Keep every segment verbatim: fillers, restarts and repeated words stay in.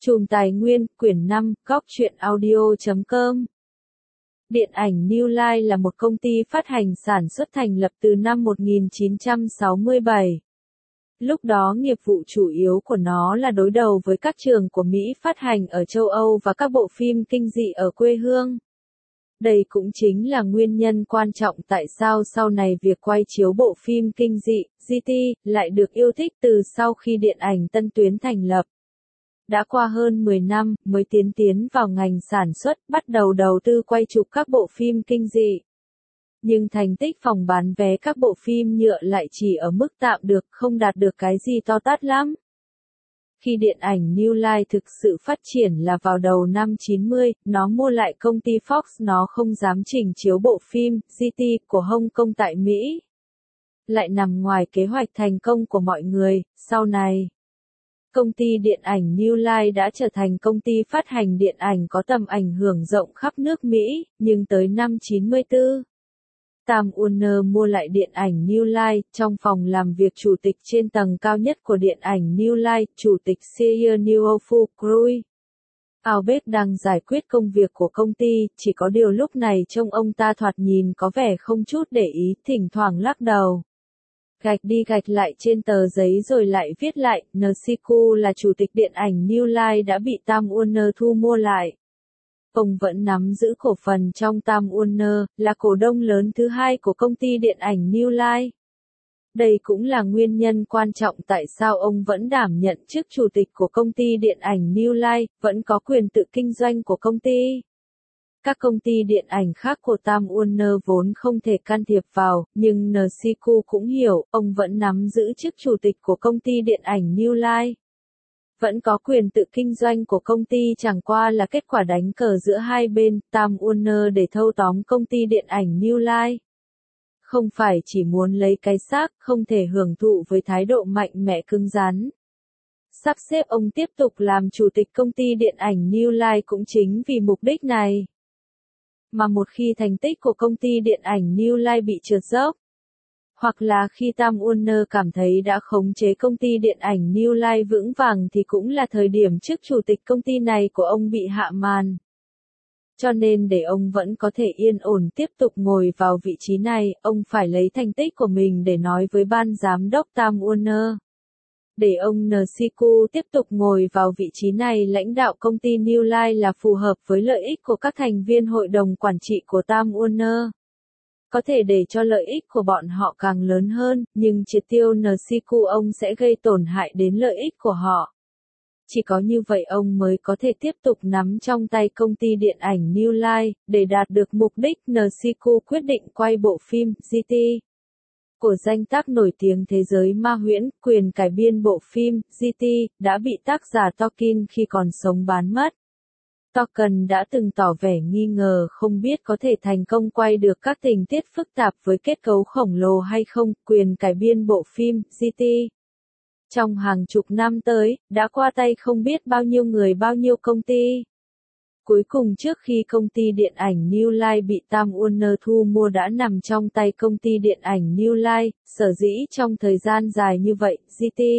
Chùm Tài Nguyên, quyển năm, góc truyện audio chấm com. Điện ảnh New Line là một công ty phát hành sản xuất thành lập từ năm một nghìn chín trăm sáu mươi bảy. Lúc đó nghiệp vụ chủ yếu của nó là đối đầu với các trường của Mỹ phát hành ở châu Âu và các bộ phim kinh dị ở quê hương. Đây cũng chính là nguyên nhân quan trọng tại sao sau này việc quay chiếu bộ phim kinh dị, giê tê, lại được yêu thích từ sau khi điện ảnh Tân Tuyến thành lập. Đã qua hơn mười năm, mới tiến tiến vào ngành sản xuất, bắt đầu đầu tư quay chụp các bộ phim kinh dị. Nhưng thành tích phòng bán vé các bộ phim nhựa lại chỉ ở mức tạm được, không đạt được cái gì to tát lắm. Khi điện ảnh New Line thực sự phát triển là vào đầu năm chín mươi, nó mua lại công ty Fox, nó không dám trình chiếu bộ phim, giê tê, của Hong Kong tại Mỹ. Lại nằm ngoài kế hoạch thành công của mọi người, sau này. Công ty điện ảnh New Line đã trở thành công ty phát hành điện ảnh có tầm ảnh hưởng rộng khắp nước Mỹ, nhưng tới năm chín mươi tư, Time Warner mua lại điện ảnh New Line, trong phòng làm việc chủ tịch trên tầng cao nhất của điện ảnh New Line, chủ tịch Seir Newhofu Cruz. Albert đang giải quyết công việc của công ty, chỉ có điều lúc này trông ông ta thoạt nhìn có vẻ không chút để ý, thỉnh thoảng lắc đầu. Gạch đi gạch lại trên tờ giấy rồi lại viết lại, Nsiku là chủ tịch điện ảnh New Line đã bị Time Warner thu mua lại. Ông vẫn nắm giữ cổ phần trong Time Warner, là cổ đông lớn thứ hai của công ty điện ảnh New Line. Đây cũng là nguyên nhân quan trọng tại sao ông vẫn đảm nhận chức chủ tịch của công ty điện ảnh New Line, vẫn có quyền tự kinh doanh của công ty. Các công ty điện ảnh khác của Time Warner vốn không thể can thiệp vào, nhưng Nsiku cũng hiểu, ông vẫn nắm giữ chức chủ tịch của công ty điện ảnh New Line. Vẫn có quyền tự kinh doanh của công ty chẳng qua là kết quả đánh cờ giữa hai bên, Time Warner để thâu tóm công ty điện ảnh New Line. Không phải chỉ muốn lấy cái xác, không thể hưởng thụ với thái độ mạnh mẽ cứng rắn. Sắp xếp ông tiếp tục làm chủ tịch công ty điện ảnh New Line cũng chính vì mục đích này. Mà một khi thành tích của công ty điện ảnh New Line bị trượt dốc, hoặc là khi Time Warner cảm thấy đã khống chế công ty điện ảnh New Line vững vàng thì cũng là thời điểm chức chủ tịch công ty này của ông bị hạ màn. Cho nên để ông vẫn có thể yên ổn tiếp tục ngồi vào vị trí này, ông phải lấy thành tích của mình để nói với ban giám đốc Time Warner. Để ông Nsiku tiếp tục ngồi vào vị trí này lãnh đạo công ty New Line là phù hợp với lợi ích của các thành viên hội đồng quản trị của Time Warner. Có thể để cho lợi ích của bọn họ càng lớn hơn, nhưng triệt tiêu Nsiku ông sẽ gây tổn hại đến lợi ích của họ. Chỉ có như vậy ông mới có thể tiếp tục nắm trong tay công ty điện ảnh New Line, để đạt được mục đích. Nsiku quyết định quay bộ phim giê tê của danh tác nổi tiếng thế giới Ma Huyễn. Quyền cải biên bộ phim giê tê đã bị tác giả Tolkien khi còn sống bán mất. Tolkien đã từng tỏ vẻ nghi ngờ không biết có thể thành công quay được các tình tiết phức tạp với kết cấu khổng lồ hay không. Quyền cải biên bộ phim giê tê trong hàng chục năm tới, đã qua tay không biết bao nhiêu người bao nhiêu công ty. Cuối cùng trước khi công ty điện ảnh New Line bị Time Warner thu mua đã nằm trong tay công ty điện ảnh New Line, sở dĩ trong thời gian dài như vậy, giê tê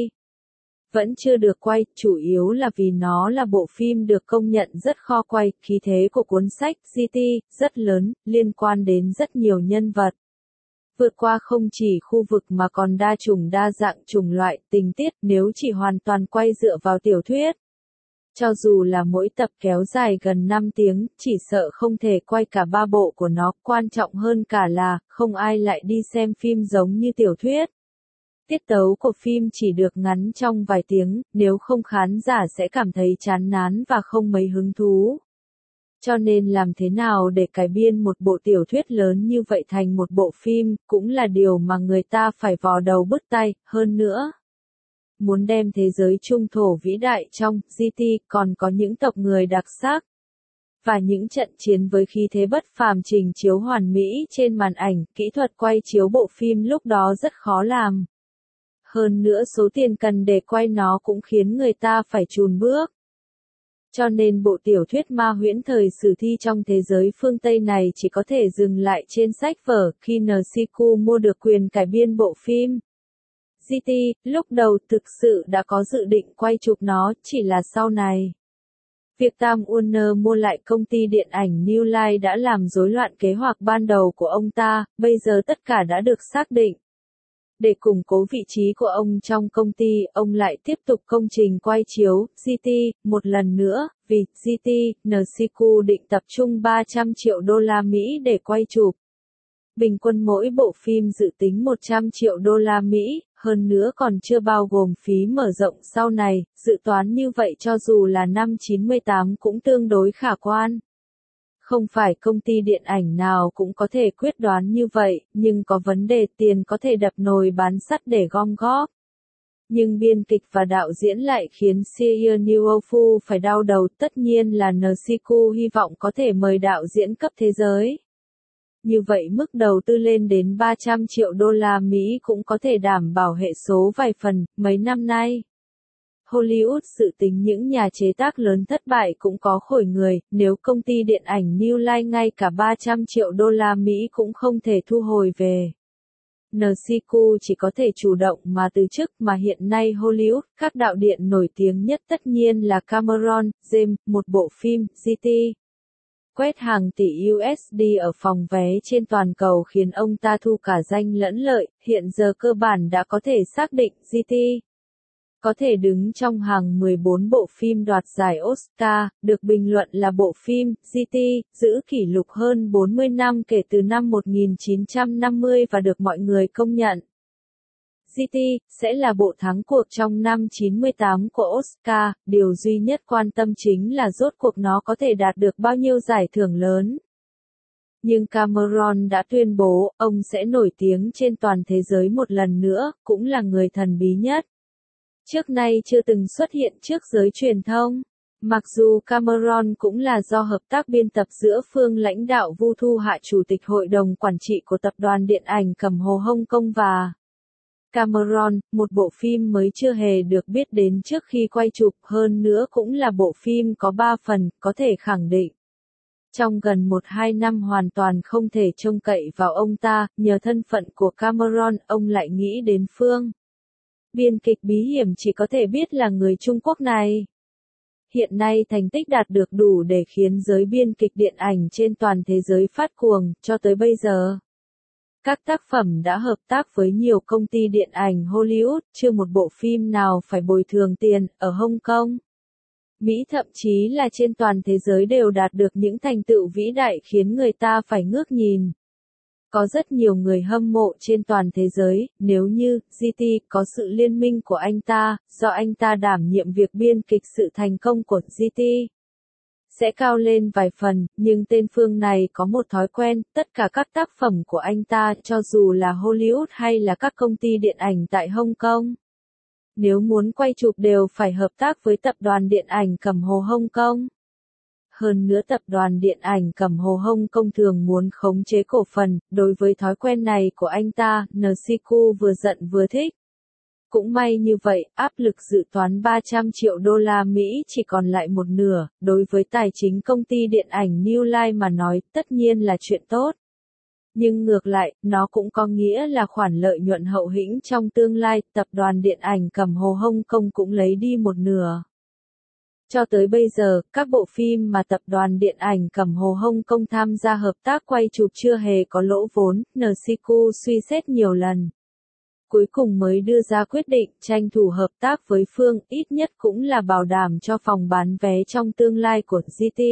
vẫn chưa được quay, chủ yếu là vì nó là bộ phim được công nhận rất khó quay, khí thế của cuốn sách giê tê rất lớn, liên quan đến rất nhiều nhân vật. Vượt qua không chỉ khu vực mà còn đa chủng đa dạng chủng loại, tình tiết, nếu chỉ hoàn toàn quay dựa vào tiểu thuyết. Cho dù là mỗi tập kéo dài gần năm tiếng, chỉ sợ không thể quay cả ba bộ của nó, quan trọng hơn cả là, không ai lại đi xem phim giống như tiểu thuyết. Tiết tấu của phim chỉ được ngắn trong vài tiếng, nếu không khán giả sẽ cảm thấy chán ngán và không mấy hứng thú. Cho nên làm thế nào để cải biên một bộ tiểu thuyết lớn như vậy thành một bộ phim, cũng là điều mà người ta phải vò đầu bứt tai, hơn nữa. Muốn đem thế giới trung thổ vĩ đại trong giê tê còn có những tộc người đặc sắc. Và những trận chiến với khí thế bất phàm trình chiếu hoàn mỹ trên màn ảnh, kỹ thuật quay chiếu bộ phim lúc đó rất khó làm. Hơn nữa số tiền cần để quay nó cũng khiến người ta phải chùn bước. Cho nên bộ tiểu thuyết Ma Huyễn thời sử thi trong thế giới phương Tây này chỉ có thể dừng lại trên sách vở. Khi Nsiku mua được quyền cải biên bộ phim giê tê, lúc đầu thực sự đã có dự định quay chụp nó, chỉ là sau này. Việc Time Warner mua lại công ty điện ảnh New Line đã làm rối loạn kế hoạch ban đầu của ông ta, bây giờ tất cả đã được xác định. Để củng cố vị trí của ông trong công ty, ông lại tiếp tục công trình quay chiếu giê tê một lần nữa, vì giê tê, en xê quy định tập trung ba trăm triệu đô la Mỹ để quay chụp. Bình quân mỗi bộ phim dự tính một trăm triệu đô la Mỹ, hơn nữa còn chưa bao gồm phí mở rộng sau này, dự toán như vậy cho dù là năm chín mươi tám cũng tương đối khả quan. Không phải công ty điện ảnh nào cũng có thể quyết đoán như vậy, nhưng có vấn đề tiền có thể đập nồi bán sắt để gom góp. Nhưng biên kịch và đạo diễn lại khiến Sia Newolfu phải đau đầu, tất nhiên là en xê quy hy vọng có thể mời đạo diễn cấp thế giới. Như vậy mức đầu tư lên đến ba trăm triệu đô la Mỹ cũng có thể đảm bảo hệ số vài phần, mấy năm nay. Hollywood dự tính những nhà chế tác lớn thất bại cũng có khổi người, nếu công ty điện ảnh New Line ngay cả ba trăm triệu đô la Mỹ cũng không thể thu hồi về. en xê quy chỉ có thể chủ động mà từ chức, mà hiện nay Hollywood, các đạo điện nổi tiếng nhất tất nhiên là Cameron, James, một bộ phim, giê tê. Quét hàng tỷ u ét đê ở phòng vé trên toàn cầu khiến ông ta thu cả danh lẫn lợi, hiện giờ cơ bản đã có thể xác định giê tê có thể đứng trong hàng mười bốn bộ phim đoạt giải Oscar, được bình luận là bộ phim giê tê giữ kỷ lục hơn bốn mươi năm kể từ năm một nghìn chín trăm năm mươi và được mọi người công nhận. giê tê sẽ là bộ thắng cuộc trong năm chín mươi tám của Oscar, điều duy nhất quan tâm chính là rốt cuộc nó có thể đạt được bao nhiêu giải thưởng lớn. Nhưng Cameron đã tuyên bố, ông sẽ nổi tiếng trên toàn thế giới một lần nữa, cũng là người thần bí nhất. Trước nay chưa từng xuất hiện trước giới truyền thông. Mặc dù Cameron cũng là do hợp tác biên tập giữa phương lãnh đạo Vu Thu Hạ chủ tịch hội đồng quản trị của tập đoàn điện ảnh Cẩm Hồ Hồng Kông và Cameron, một bộ phim mới chưa hề được biết đến trước khi quay chụp, hơn nữa cũng là bộ phim có ba phần, có thể khẳng định. Trong gần một hai năm hoàn toàn không thể trông cậy vào ông ta, nhờ thân phận của Cameron, ông lại nghĩ đến phương biên kịch bí hiểm chỉ có thể biết là người Trung Quốc này. Hiện nay thành tích đạt được đủ để khiến giới biên kịch điện ảnh trên toàn thế giới phát cuồng, cho tới bây giờ. Các tác phẩm đã hợp tác với nhiều công ty điện ảnh Hollywood, chưa một bộ phim nào phải bồi thường tiền, ở Hong Kong, Mỹ thậm chí là trên toàn thế giới đều đạt được những thành tựu vĩ đại khiến người ta phải ngước nhìn. Có rất nhiều người hâm mộ trên toàn thế giới, nếu như giê tê có sự liên minh của anh ta, do anh ta đảm nhiệm việc biên kịch, sự thành công của giê tê sẽ cao lên vài phần, nhưng tên Phương này có một thói quen, tất cả các tác phẩm của anh ta, cho dù là Hollywood hay là các công ty điện ảnh tại Hong Kong, nếu muốn quay chụp đều phải hợp tác với tập đoàn điện ảnh Cẩm Hồ Hong Kong. Hơn nữa tập đoàn điện ảnh Cẩm Hồ Hong Kong thường muốn khống chế cổ phần, đối với thói quen này của anh ta, en xê quy vừa giận vừa thích. Cũng may như vậy, áp lực dự toán ba trăm triệu đô la Mỹ chỉ còn lại một nửa, đối với tài chính công ty điện ảnh New Line mà nói, tất nhiên là chuyện tốt. Nhưng ngược lại, nó cũng có nghĩa là khoản lợi nhuận hậu hĩnh trong tương lai, tập đoàn điện ảnh Cẩm Hồ Hong Kong cũng lấy đi một nửa. Cho tới bây giờ, các bộ phim mà tập đoàn điện ảnh Cẩm Hồ Hong Kong tham gia hợp tác quay chụp chưa hề có lỗ vốn, en xê quy suy xét nhiều lần. Cuối cùng mới đưa ra quyết định tranh thủ hợp tác với Phương, ít nhất cũng là bảo đảm cho phòng bán vé trong tương lai của giê tê.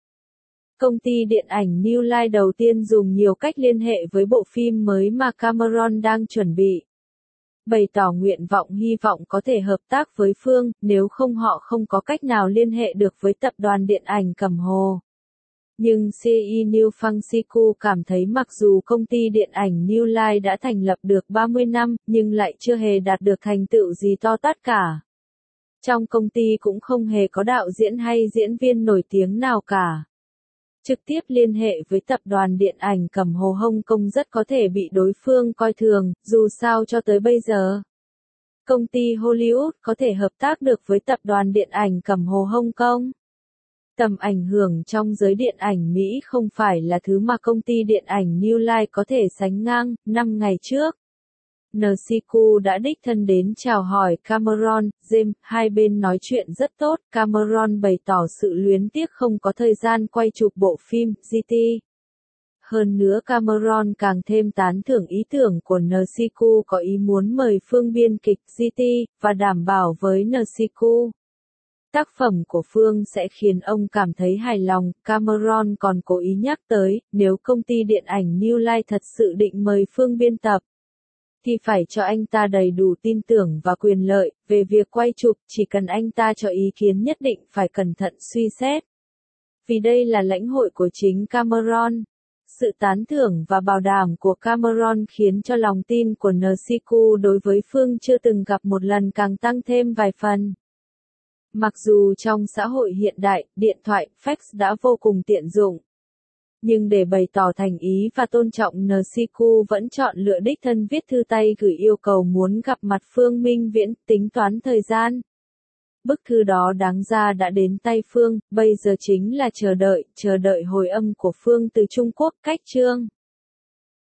Công ty điện ảnh New Line đầu tiên dùng nhiều cách liên hệ với bộ phim mới mà Cameron đang chuẩn bị. Bày tỏ nguyện vọng hy vọng có thể hợp tác với Phương, nếu không họ không có cách nào liên hệ được với tập đoàn điện ảnh Cẩm Hồ. Nhưng xê i New Fangsiku cảm thấy mặc dù công ty điện ảnh New Line đã thành lập được ba mươi năm, nhưng lại chưa hề đạt được thành tựu gì to tát cả. Trong công ty cũng không hề có đạo diễn hay diễn viên nổi tiếng nào cả. Trực tiếp liên hệ với tập đoàn điện ảnh Cẩm Hồ Hong Kong rất có thể bị đối phương coi thường, dù sao cho tới bây giờ. Công ty Hollywood có thể hợp tác được với tập đoàn điện ảnh Cẩm Hồ Hong Kong. Tầm ảnh hưởng trong giới điện ảnh Mỹ không phải là thứ mà công ty điện ảnh New Line có thể sánh ngang. Năm ngày trước, Nsiku đã đích thân đến chào hỏi Cameron, James, hai bên nói chuyện rất tốt, Cameron bày tỏ sự luyến tiếc không có thời gian quay chụp bộ phim, giê tê. Hơn nữa Cameron càng thêm tán thưởng ý tưởng của Nsiku có ý muốn mời Phương biên kịch giê tê, và đảm bảo với Nsiku. Tác phẩm của Phương sẽ khiến ông cảm thấy hài lòng, Cameron còn cố ý nhắc tới, nếu công ty điện ảnh New Line thật sự định mời Phương biên tập, thì phải cho anh ta đầy đủ tin tưởng và quyền lợi, về việc quay chụp, chỉ cần anh ta cho ý kiến nhất định phải cẩn thận suy xét. Vì đây là lãnh hội của chính Cameron. Sự tán thưởng và bảo đảm của Cameron khiến cho lòng tin của Nsiku đối với Phương chưa từng gặp một lần càng tăng thêm vài phần. Mặc dù trong xã hội hiện đại, điện thoại, fax đã vô cùng tiện dụng, nhưng để bày tỏ thành ý và tôn trọng Nsiku vẫn chọn lựa đích thân viết thư tay gửi yêu cầu muốn gặp mặt Phương Minh Viễn, tính toán thời gian. Bức thư đó đáng ra đã đến tay Phương, bây giờ chính là chờ đợi, chờ đợi hồi âm của Phương từ Trung Quốc, cách chương.